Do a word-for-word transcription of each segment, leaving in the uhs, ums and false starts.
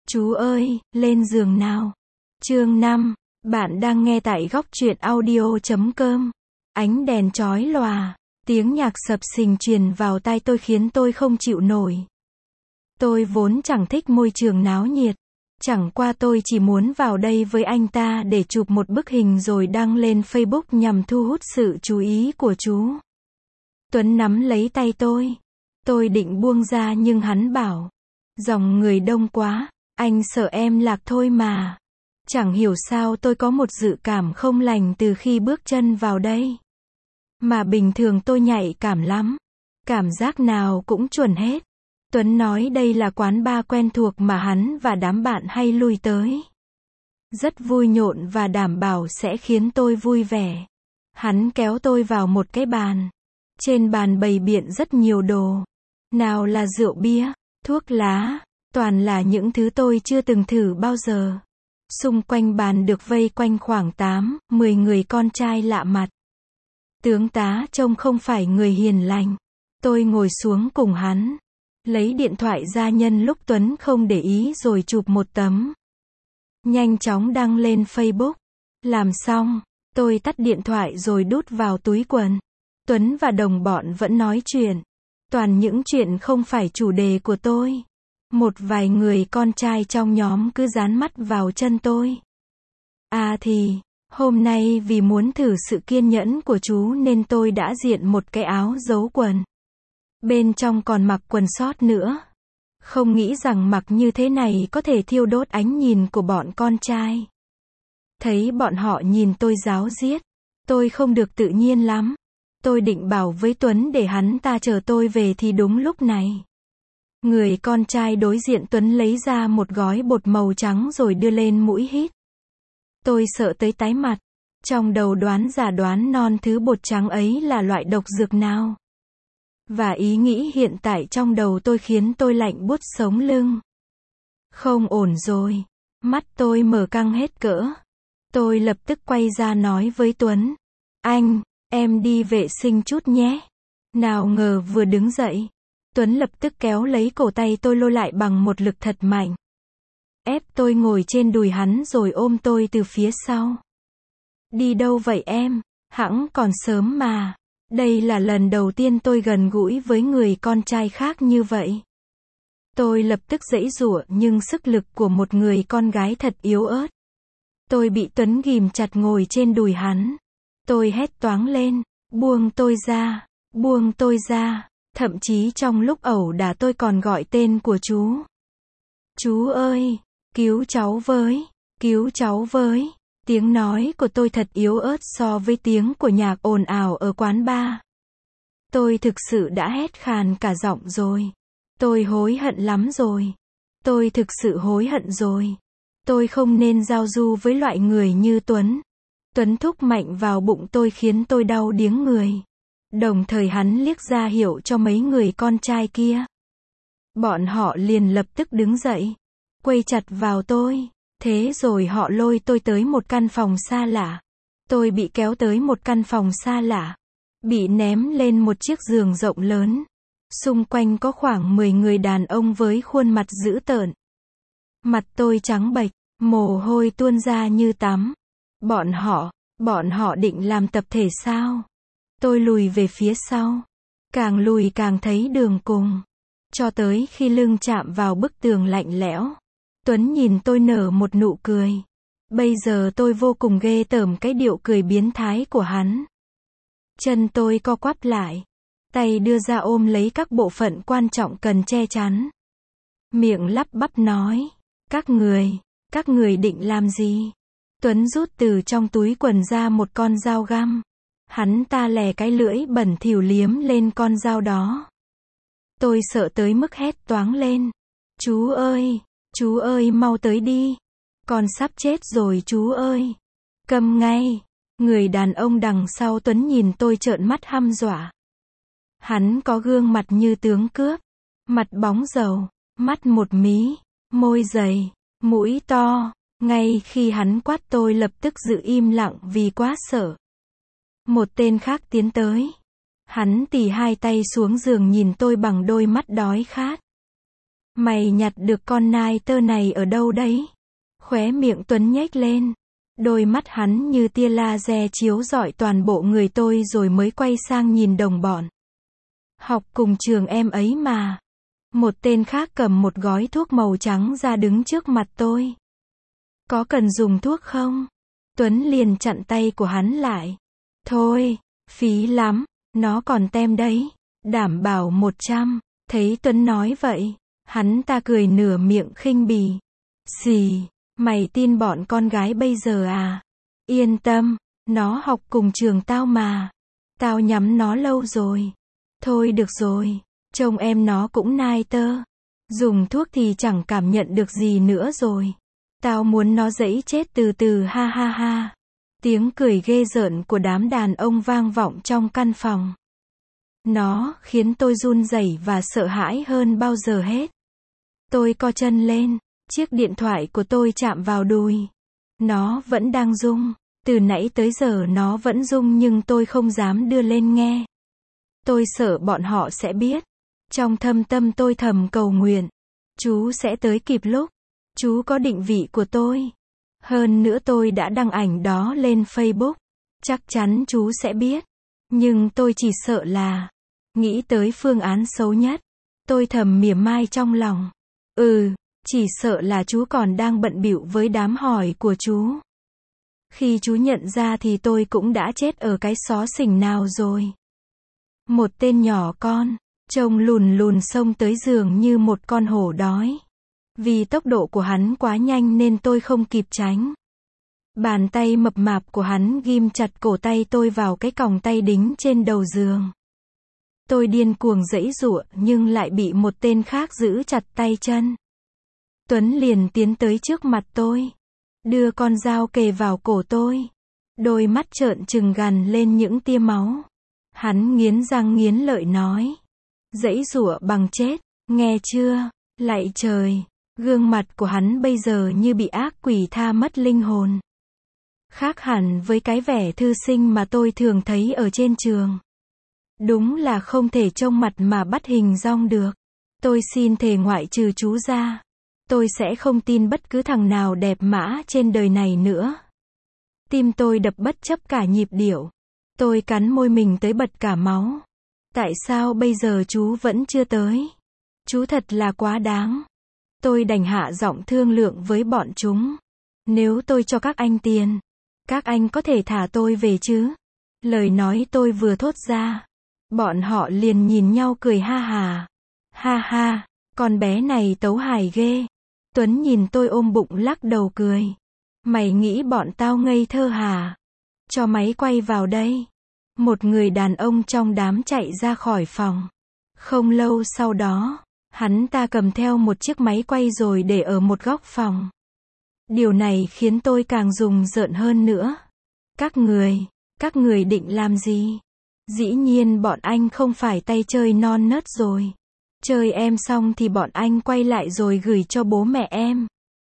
Chú ơi, lên giường nào. Chương năm. Bạn đang nghe tại góc truyện audio chấm com. Ánh đèn chói lòa, tiếng nhạc sập sình truyền vào tai tôi khiến tôi không chịu nổi. Tôi vốn chẳng thích môi trường náo nhiệt. Chẳng qua tôi chỉ muốn vào đây với anh ta để chụp một bức hình rồi đăng lên Facebook nhằm thu hút sự chú ý của chú. Tuấn nắm lấy tay tôi. Tôi định buông ra nhưng hắn bảo, dòng người đông quá, anh sợ em lạc thôi mà. Chẳng hiểu sao tôi có một dự cảm không lành từ khi bước chân vào đây. Mà bình thường tôi nhạy cảm lắm. Cảm giác nào cũng chuẩn hết. Tuấn nói đây là quán bar quen thuộc mà hắn và đám bạn hay lui tới. Rất vui nhộn và đảm bảo sẽ khiến tôi vui vẻ. Hắn kéo tôi vào một cái bàn. Trên bàn bày biện rất nhiều đồ. Nào là rượu bia, thuốc lá, toàn là những thứ tôi chưa từng thử bao giờ. Xung quanh bàn được vây quanh khoảng tám, mười người con trai lạ mặt. Tướng tá trông không phải người hiền lành. Tôi ngồi xuống cùng hắn. Lấy điện thoại ra nhân lúc Tuấn không để ý rồi chụp một tấm. Nhanh chóng đăng lên Facebook. Làm xong, tôi tắt điện thoại rồi đút vào túi quần. Tuấn và đồng bọn vẫn nói chuyện. Toàn những chuyện không phải chủ đề của tôi. Một vài người con trai trong nhóm cứ dán mắt vào chân tôi. À thì, hôm nay vì muốn thử sự kiên nhẫn của chú nên tôi đã diện một cái áo giấu quần. Bên trong còn mặc quần sót nữa. Không nghĩ rằng mặc như thế này có thể thiêu đốt ánh nhìn của bọn con trai. Thấy bọn họ nhìn tôi ráo riết. Tôi không được tự nhiên lắm. Tôi định bảo với Tuấn để hắn ta chờ tôi về thì đúng lúc này. Người con trai đối diện Tuấn lấy ra một gói bột màu trắng rồi đưa lên mũi hít. Tôi sợ tới tái mặt. Trong đầu đoán giả đoán non thứ bột trắng ấy là loại độc dược nào. Và ý nghĩ hiện tại trong đầu tôi khiến tôi lạnh buốt sống lưng. Không ổn rồi. Mắt tôi mở căng hết cỡ. Tôi lập tức quay ra nói với Tuấn. Anh, em đi vệ sinh chút nhé. Nào ngờ vừa đứng dậy. Tuấn lập tức kéo lấy cổ tay tôi lôi lại bằng một lực thật mạnh. Ép tôi ngồi trên đùi hắn rồi ôm tôi từ phía sau. Đi đâu vậy em? Hẵng còn sớm mà. Đây là lần đầu tiên tôi gần gũi với người con trai khác như vậy. Tôi lập tức giãy giụa nhưng sức lực của một người con gái thật yếu ớt. Tôi bị Tuấn ghìm chặt ngồi trên đùi hắn. Tôi hét toáng lên, buông tôi ra, buông tôi ra. Thậm chí trong lúc ẩu đả tôi còn gọi tên của chú. Chú ơi, cứu cháu với, cứu cháu với. Tiếng nói của tôi thật yếu ớt so với tiếng của nhạc ồn ào ở quán bar. Tôi thực sự đã hét khàn cả giọng rồi. Tôi hối hận lắm rồi. Tôi thực sự hối hận rồi. Tôi không nên giao du với loại người như Tuấn. Tuấn thúc mạnh vào bụng tôi khiến tôi đau điếng người. Đồng thời hắn liếc ra hiệu cho mấy người con trai kia. Bọn họ liền lập tức đứng dậy. Quây chặt vào tôi. Thế rồi họ lôi tôi tới một căn phòng xa lạ. Tôi bị kéo tới một căn phòng xa lạ. Bị ném lên một chiếc giường rộng lớn. Xung quanh có khoảng mười người đàn ông với khuôn mặt dữ tợn. Mặt tôi trắng bệch, mồ hôi tuôn ra như tắm. Bọn họ, bọn họ định làm tập thể sao? Tôi lùi về phía sau. Càng lùi càng thấy đường cùng. Cho tới khi lưng chạm vào bức tường lạnh lẽo. Tuấn nhìn tôi nở một nụ cười. Bây giờ tôi vô cùng ghê tởm cái điệu cười biến thái của hắn. Chân tôi co quắp lại. Tay đưa ra ôm lấy các bộ phận quan trọng cần che chắn. Miệng lắp bắp nói. Các người, các người định làm gì? Tuấn rút từ trong túi quần ra một con dao găm. Hắn ta lè cái lưỡi bẩn thỉu liếm lên con dao đó. Tôi sợ tới mức hét toáng lên. Chú ơi, chú ơi mau tới đi. Con sắp chết rồi chú ơi. Câm ngay. Người đàn ông đằng sau Tuấn nhìn tôi trợn mắt hăm dọa. Hắn có gương mặt như tướng cướp. Mặt bóng dầu, mắt một mí, môi dày, mũi to. Ngay khi hắn quát tôi lập tức giữ im lặng vì quá sợ. Một tên khác tiến tới. Hắn tì hai tay xuống giường nhìn tôi bằng đôi mắt đói khát. Mày nhặt được con nai tơ này ở đâu đấy? Khóe miệng Tuấn nhếch lên. Đôi mắt hắn như tia laser chiếu rọi toàn bộ người tôi rồi mới quay sang nhìn đồng bọn. Học cùng trường em ấy mà. Một tên khác cầm một gói thuốc màu trắng ra đứng trước mặt tôi. Có cần dùng thuốc không? Tuấn liền chặn tay của hắn lại. Thôi, phí lắm, nó còn tem đấy. Đảm bảo một trăm. Thấy Tuấn nói vậy, hắn ta cười nửa miệng khinh bỉ. Xì, mày tin bọn con gái bây giờ à? Yên tâm, nó học cùng trường tao mà. Tao nhắm nó lâu rồi. Thôi được rồi, trông em nó cũng nai tơ. Dùng thuốc thì chẳng cảm nhận được gì nữa rồi. Tao muốn nó dẫy chết từ từ ha ha ha. Tiếng cười ghê rợn của đám đàn ông vang vọng trong căn phòng. Nó khiến tôi run rẩy và sợ hãi hơn bao giờ hết. Tôi co chân lên, chiếc điện thoại của tôi chạm vào đùi. Nó vẫn đang rung, từ nãy tới giờ nó vẫn rung nhưng tôi không dám đưa lên nghe. Tôi sợ bọn họ sẽ biết. Trong thâm tâm tôi thầm cầu nguyện. Chú sẽ tới kịp lúc. Chú có định vị của tôi. Hơn nữa tôi đã đăng ảnh đó lên Facebook. Chắc chắn chú sẽ biết. Nhưng tôi chỉ sợ là, nghĩ tới phương án xấu nhất. Tôi thầm mỉa mai trong lòng. Ừ, chỉ sợ là chú còn đang bận bịu với đám hỏi của chú. Khi chú nhận ra thì tôi cũng đã chết ở cái xó xỉnh nào rồi. Một tên nhỏ con, trông lùn lùn xông tới giường như một con hổ đói. Vì tốc độ của hắn quá nhanh nên tôi không kịp tránh. Bàn tay mập mạp của hắn ghim chặt cổ tay tôi vào cái còng tay đính trên đầu giường. Tôi điên cuồng giãy giụa nhưng lại bị một tên khác giữ chặt tay chân. Tuấn liền tiến tới trước mặt tôi, đưa con dao kề vào cổ tôi. Đôi mắt trợn trừng gằn lên những tia máu. Hắn nghiến răng nghiến lợi nói. Giãy giụa bằng chết, nghe chưa? Lạy trời, gương mặt của hắn bây giờ như bị ác quỷ tha mất linh hồn. Khác hẳn với cái vẻ thư sinh mà tôi thường thấy ở trên trường. Đúng là không thể trông mặt mà bắt hình dong được. Tôi xin thề ngoại trừ chú ra, tôi sẽ không tin bất cứ thằng nào đẹp mã trên đời này nữa. Tim tôi đập bất chấp cả nhịp điệu. Tôi cắn môi mình tới bật cả máu. Tại sao bây giờ chú vẫn chưa tới? Chú thật là quá đáng. Tôi đành hạ giọng thương lượng với bọn chúng. Nếu tôi cho các anh tiền, các anh có thể thả tôi về chứ? Lời nói tôi vừa thốt ra, bọn họ liền nhìn nhau cười ha hà. Ha ha, con bé này tấu hài ghê. Tuấn nhìn tôi ôm bụng lắc đầu cười. Mày nghĩ bọn tao ngây thơ hả? Cho máy quay vào đây. Một người đàn ông trong đám chạy ra khỏi phòng. Không lâu sau đó, hắn ta cầm theo một chiếc máy quay rồi để ở một góc phòng. Điều này khiến tôi càng rùng rợn hơn nữa. Các người, các người định làm gì? Dĩ nhiên bọn anh không phải tay chơi non nớt rồi. Chơi em xong thì bọn anh quay lại rồi gửi cho bố mẹ em.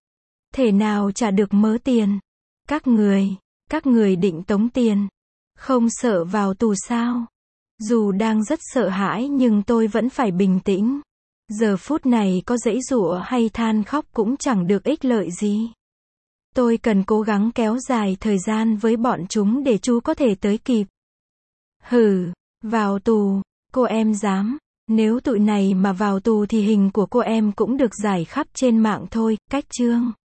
Thể nào trả được mớ tiền? Các người, các người định tống tiền. Không sợ vào tù sao? Dù đang rất sợ hãi nhưng tôi vẫn phải bình tĩnh. Giờ phút này có giãy giụa hay than khóc cũng chẳng được ích lợi gì. Tôi cần cố gắng kéo dài thời gian với bọn chúng để chú có thể tới kịp. Hừ, vào tù, cô em dám. Nếu tụi này mà vào tù thì hình của cô em cũng được rải khắp trên mạng thôi. Cách chương